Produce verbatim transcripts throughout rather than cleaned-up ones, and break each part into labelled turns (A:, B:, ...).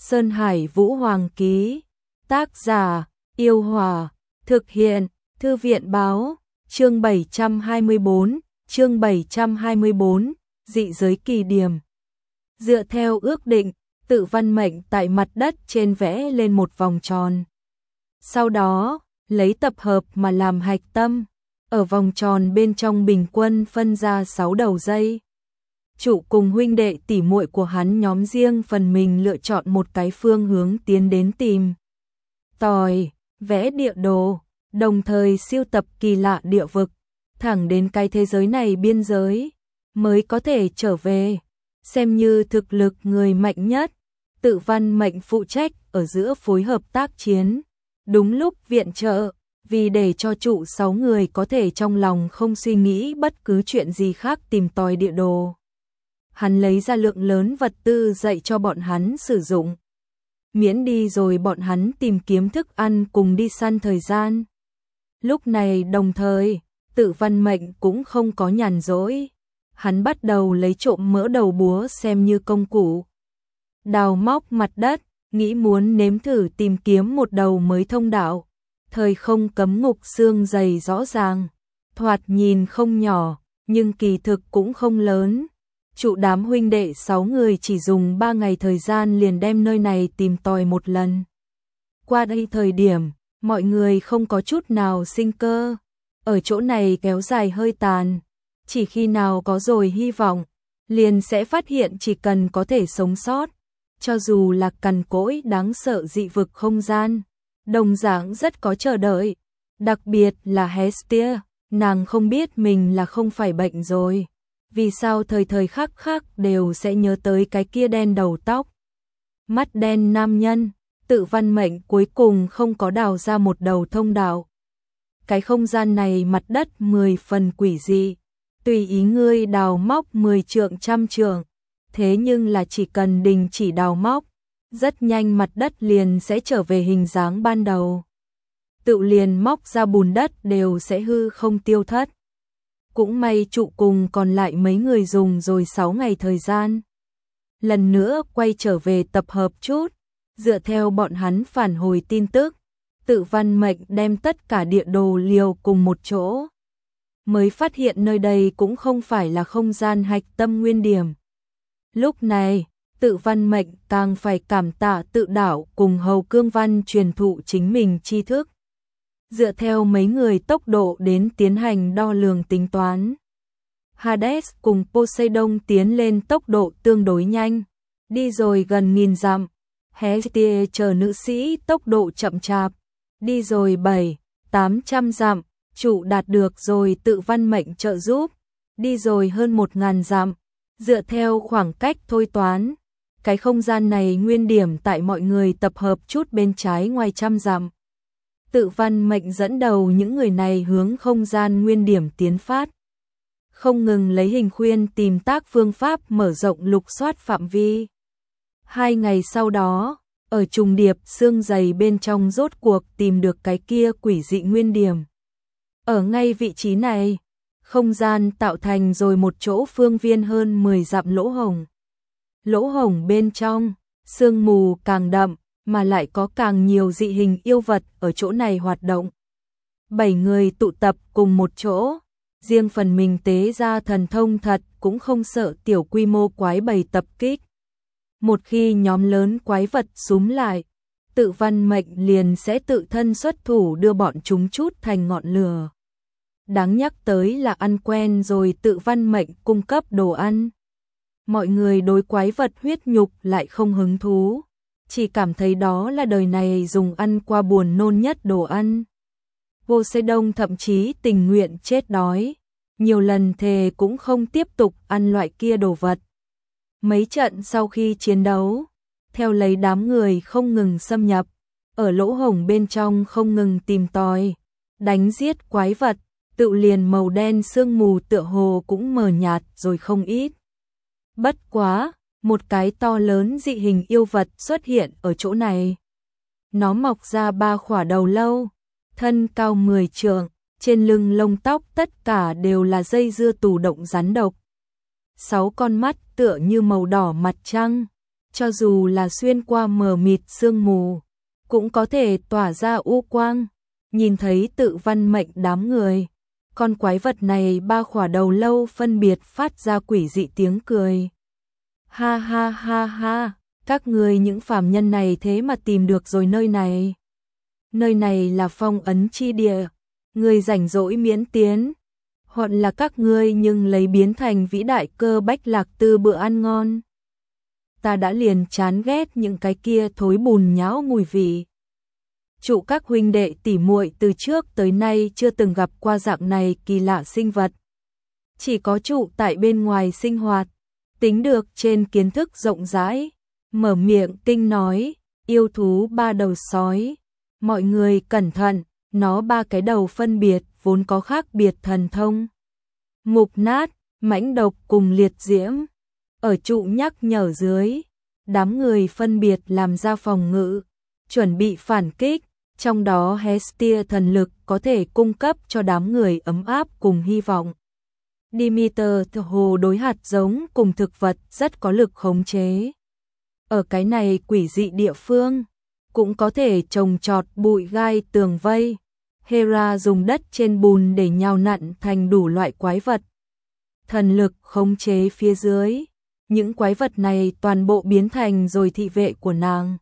A: Sơn Hải Vũ Hoàng ký. Tác giả: Yêu Hòa. Thực hiện: Thư viện báo. Chương bảy trăm hai mươi bốn, chương bảy trăm hai mươi bốn, dị giới kỳ điểm. Dựa theo ước định, Tự Văn Mệnh tại mặt đất trên vẽ lên một vòng tròn. Sau đó, lấy tập hợp mà làm hạch tâm, ở vòng tròn bên trong bình quân phân ra sáu đầu dây. Chủ cùng huynh đệ tỉ muội của hắn nhóm riêng phần mình lựa chọn một cái phương hướng tiến đến tìm tòi, vẽ địa đồ, đồng thời siêu tập kỳ lạ địa vực, thẳng đến cái thế giới này biên giới, mới có thể trở về, xem như thực lực người mạnh nhất. Tự Văn Mệnh phụ trách ở giữa phối hợp tác chiến, đúng lúc viện trợ, vì để cho trụ sáu người có thể trong lòng không suy nghĩ bất cứ chuyện gì khác tìm tòi địa đồ. Hắn lấy ra lượng lớn vật tư dạy cho bọn hắn sử dụng. Miễn đi rồi bọn hắn tìm kiếm thức ăn cùng đi săn thời gian. Lúc này đồng thời, Tự Văn Mệnh cũng không có nhàn rỗi. Hắn bắt đầu lấy trộm mỡ đầu búa xem như công cụ. Đào móc mặt đất, nghĩ muốn nếm thử tìm kiếm một đầu mới thông đạo. Thời không cấm ngục xương dày rõ ràng, thoạt nhìn không nhỏ, nhưng kỳ thực cũng không lớn. Trụ đám huynh đệ sáu người chỉ dùng ba ngày thời gian liền đem nơi này tìm tòi một lần. Qua đây thời điểm, mọi người không có chút nào sinh cơ. Ở chỗ này kéo dài hơi tàn. Chỉ khi nào có rồi hy vọng, liền sẽ phát hiện chỉ cần có thể sống sót. Cho dù là cằn cỗi đáng sợ dị vực không gian, đồng dạng rất có chờ đợi. Đặc biệt là Hestia, nàng không biết mình là không phải bệnh rồi. Vì sao thời thời khắc khắc đều sẽ nhớ tới cái kia đen đầu tóc, mắt đen nam nhân. Tự Văn Mệnh cuối cùng không có đào ra một đầu thông đạo. Cái không gian này mặt đất mười phần quỷ dị, tùy ý ngươi đào móc mười trượng trăm trượng, thế nhưng là chỉ cần đình chỉ đào móc, rất nhanh mặt đất liền sẽ trở về hình dáng ban đầu. Tự liền móc ra bùn đất đều sẽ hư không tiêu thất. Cũng may trụ cùng còn lại mấy người dùng rồi sáu ngày thời gian. Lần nữa quay trở về tập hợp chút, dựa theo bọn hắn phản hồi tin tức, Tự Văn Mệnh đem tất cả địa đồ liều cùng một chỗ. Mới phát hiện nơi đây cũng không phải là không gian hạch tâm nguyên điểm. Lúc này, Tự Văn Mệnh càng phải cảm tạ Tự Đảo cùng Hầu Cương Văn truyền thụ chính mình tri thức. Dựa theo mấy người tốc độ đến tiến hành đo lường tính toán. Hades cùng Poseidon tiến lên tốc độ tương đối nhanh, đi rồi gần nghìn dặm. Hestia chờ nữ sĩ tốc độ chậm chạp, đi rồi bảy, tám trăm dặm. Chủ đạt được rồi Tự Văn Mệnh trợ giúp, đi rồi hơn một ngàn dặm. Dựa theo khoảng cách thôi toán, cái không gian này nguyên điểm tại mọi người tập hợp chút bên trái ngoài trăm dặm. Tự Văn Mệnh dẫn đầu những người này hướng không gian nguyên điểm tiến phát. Không ngừng lấy hình khuyên tìm tác phương pháp mở rộng lục soát phạm vi. Hai ngày sau đó, ở trùng điệp xương dày bên trong rốt cuộc tìm được cái kia quỷ dị nguyên điểm. Ở ngay vị trí này, không gian tạo thành rồi một chỗ phương viên hơn mười dặm lỗ hổng. Lỗ hổng bên trong, sương mù càng đậm, mà lại có càng nhiều dị hình yêu vật ở chỗ này hoạt động. Bảy người tụ tập cùng một chỗ, riêng phần mình tế ra thần thông thật cũng không sợ tiểu quy mô quái bầy tập kích. Một khi nhóm lớn quái vật xúm lại, Tự Văn Mệnh liền sẽ tự thân xuất thủ đưa bọn chúng chút thành ngọn lửa. Đáng nhắc tới là ăn quen rồi Tự Văn Mệnh cung cấp đồ ăn. Mọi người đối quái vật huyết nhục lại không hứng thú, chỉ cảm thấy đó là đời này dùng ăn qua buồn nôn nhất đồ ăn. Poseidon thậm chí tình nguyện chết đói, nhiều lần thề cũng không tiếp tục ăn loại kia đồ vật. Mấy trận sau khi chiến đấu, theo lấy đám người không ngừng xâm nhập, ở lỗ hổng bên trong không ngừng tìm tòi, đánh giết quái vật, tự liền màu đen sương mù tựa hồ cũng mờ nhạt rồi không ít. Bất quá, một cái to lớn dị hình yêu vật xuất hiện ở chỗ này. Nó mọc ra ba khỏa đầu lâu, thân cao mười trượng, trên lưng lông tóc tất cả đều là dây dưa tù động rắn độc. Sáu con mắt tựa như màu đỏ mặt trăng, cho dù là xuyên qua mờ mịt sương mù, cũng có thể tỏa ra u quang, nhìn thấy Tự Văn Mệnh đám người. Con quái vật này ba khỏa đầu lâu phân biệt phát ra quỷ dị tiếng cười. Ha ha ha ha, các người những phàm nhân này thế mà tìm được rồi nơi này. Nơi này là phong ấn chi địa, người rảnh rỗi miễn tiến. Hoặc là các ngươi nhưng lấy biến thành vĩ đại cơ bách lạc tư bữa ăn ngon. Ta đã liền chán ghét những cái kia thối bùn nhão mùi vị. Trụ các huynh đệ tỉ muội từ trước tới nay chưa từng gặp qua dạng này kỳ lạ sinh vật. Chỉ có trụ tại bên ngoài sinh hoạt, tính được trên kiến thức rộng rãi, mở miệng tinh nói, yêu thú ba đầu sói. Mọi người cẩn thận, nó ba cái đầu phân biệt vốn có khác biệt thần thông. Mục nát, mãnh độc cùng liệt diễm. Ở trụ nhắc nhở dưới, đám người phân biệt làm ra phòng ngự, chuẩn bị phản kích, trong đó Hestia thần lực có thể cung cấp cho đám người ấm áp cùng hy vọng. Demeter hồ đối hạt giống cùng thực vật rất có lực khống chế. Ở cái này quỷ dị địa phương, cũng có thể trồng trọt bụi gai tường vây. Hera dùng đất trên bùn để nhào nặn thành đủ loại quái vật. Thần lực khống chế phía dưới, những quái vật này toàn bộ biến thành rồi thị vệ của nàng.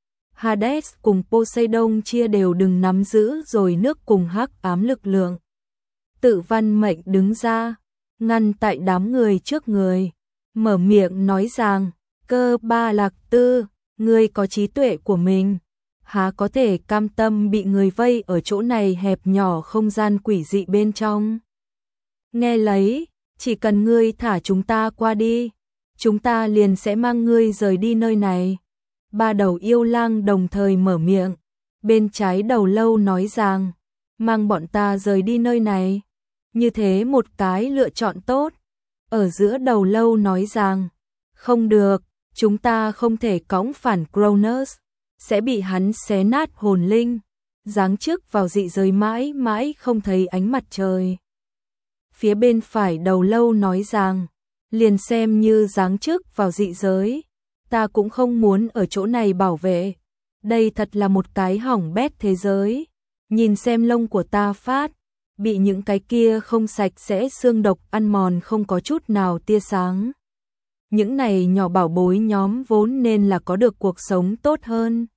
A: Hades cùng Poseidon chia đều đừng nắm giữ rồi nước cùng hắc ám lực lượng. Tự Văn Mệnh đứng ra, ngăn tại đám người trước người, mở miệng nói rằng, Cơ Ba Lạc Tư, ngươi có trí tuệ của mình, há có thể cam tâm bị người vây ở chỗ này hẹp nhỏ không gian quỷ dị bên trong. Nghe lấy, chỉ cần ngươi thả chúng ta qua đi, chúng ta liền sẽ mang ngươi rời đi nơi này. Ba đầu yêu lang đồng thời mở miệng, bên trái đầu lâu nói rằng, mang bọn ta rời đi nơi này. Như thế một cái lựa chọn tốt. Ở giữa đầu lâu nói rằng, không được, chúng ta không thể cõng phản Cronus, sẽ bị hắn xé nát hồn linh, giáng chức vào dị giới mãi mãi không thấy ánh mặt trời. Phía bên phải đầu lâu nói rằng, liền xem như giáng chức vào dị giới, ta cũng không muốn ở chỗ này bảo vệ. Đây thật là một cái hỏng bét thế giới. Nhìn xem lông của ta phát, bị những cái kia không sạch sẽ xương độc ăn mòn không có chút nào tia sáng. Những này nhỏ bảo bối nhóm vốn nên là có được cuộc sống tốt hơn.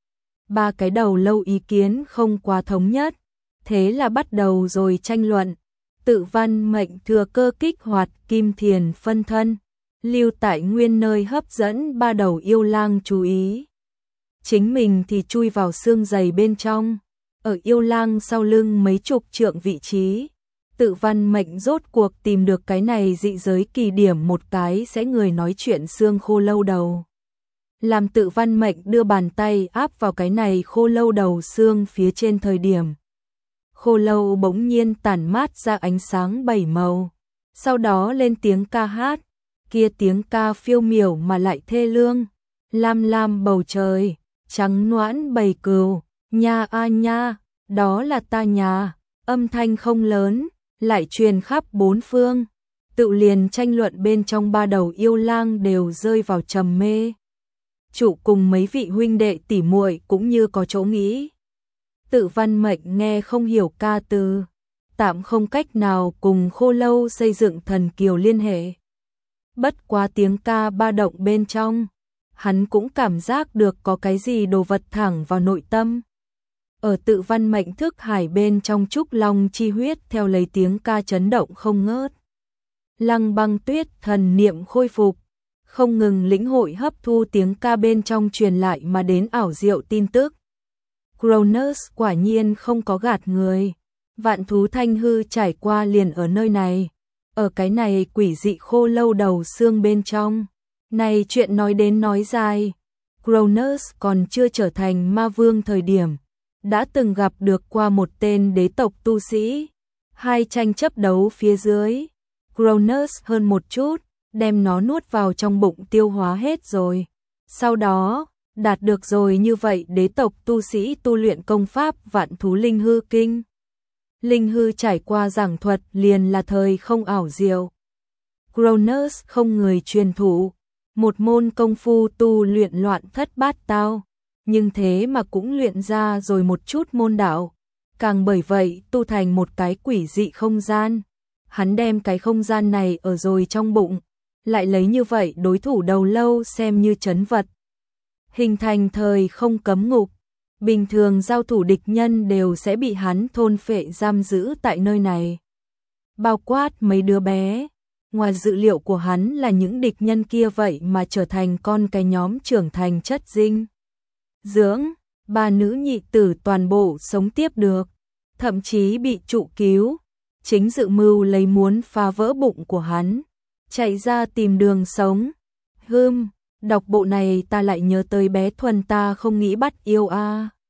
A: Ba cái đầu lâu ý kiến không quá thống nhất, thế là bắt đầu rồi tranh luận. Tự Văn Mệnh thừa cơ kích hoạt Kim Thiền phân thân, lưu tại nguyên nơi hấp dẫn ba đầu yêu lang chú ý. Chính mình thì chui vào xương dày bên trong, ở yêu lang sau lưng mấy chục trượng vị trí. Tự Văn Mệnh rốt cuộc tìm được cái này dị giới kỳ điểm một cái sẽ người nói chuyện xương khô lâu đầu. Làm Tự Văn Mệnh đưa bàn tay áp vào cái này khô lâu đầu xương phía trên thời điểm. Khô lâu bỗng nhiên tản mát ra ánh sáng bảy màu, sau đó lên tiếng ca hát, kia tiếng ca phiêu miểu mà lại thê lương. Lam lam bầu trời, trắng noãn bầy cừu, nha a nha, đó là ta nhà, âm thanh không lớn, lại truyền khắp bốn phương. Tự liền tranh luận bên trong ba đầu yêu lang đều rơi vào trầm mê. Chủ cùng mấy vị huynh đệ tỉ muội cũng như có chỗ nghĩ. Tự Văn Mệnh nghe không hiểu ca từ, tạm không cách nào cùng khô lâu xây dựng thần kiều liên hệ. Bất quá tiếng ca ba động bên trong, hắn cũng cảm giác được có cái gì đồ vật thẳng vào nội tâm. Ở Tự Văn Mệnh thức hải bên trong trúc long chi huyết theo lấy tiếng ca chấn động không ngớt. Lăng Băng Tuyết thần niệm khôi phục, không ngừng lĩnh hội hấp thu tiếng ca bên trong truyền lại mà đến ảo diệu tin tức. Cronus quả nhiên không có gạt người, vạn thú thanh hư trải qua liền ở nơi này, ở cái này quỷ dị khô lâu đầu xương bên trong. Này chuyện nói đến nói dài, Cronus còn chưa trở thành ma vương thời điểm, đã từng gặp được qua một tên đế tộc tu sĩ, hai tranh chấp đấu phía dưới, Cronus hơn một chút, đem nó nuốt vào trong bụng tiêu hóa hết rồi. Sau đó, đạt được rồi như vậy đế tộc tu sĩ tu luyện công pháp vạn thú linh hư kinh. Linh hư trải qua giảng thuật liền là thời không ảo diệu. Cronus không người truyền thụ, một môn công phu tu luyện loạn thất bát tao, nhưng thế mà cũng luyện ra rồi một chút môn đạo, càng bởi vậy tu thành một cái quỷ dị không gian. Hắn đem cái không gian này ở rồi trong bụng, lại lấy như vậy đối thủ đầu lâu xem như trấn vật. Hình thành thời không cấm ngục, bình thường giao thủ địch nhân đều sẽ bị hắn thôn phệ giam giữ tại nơi này. Bao quát mấy đứa bé, ngoài dự liệu của hắn là những địch nhân kia vậy mà trở thành con cái nhóm trưởng thành chất dinh dưỡng, ba nữ nhị tử toàn bộ sống tiếp được, thậm chí bị trụ cứu, chính dự mưu lấy muốn phá vỡ bụng của hắn, chạy ra tìm đường sống. Hưm, đọc bộ này ta lại nhớ tới bé Thuần ta không nghĩ bắt yêu a. À.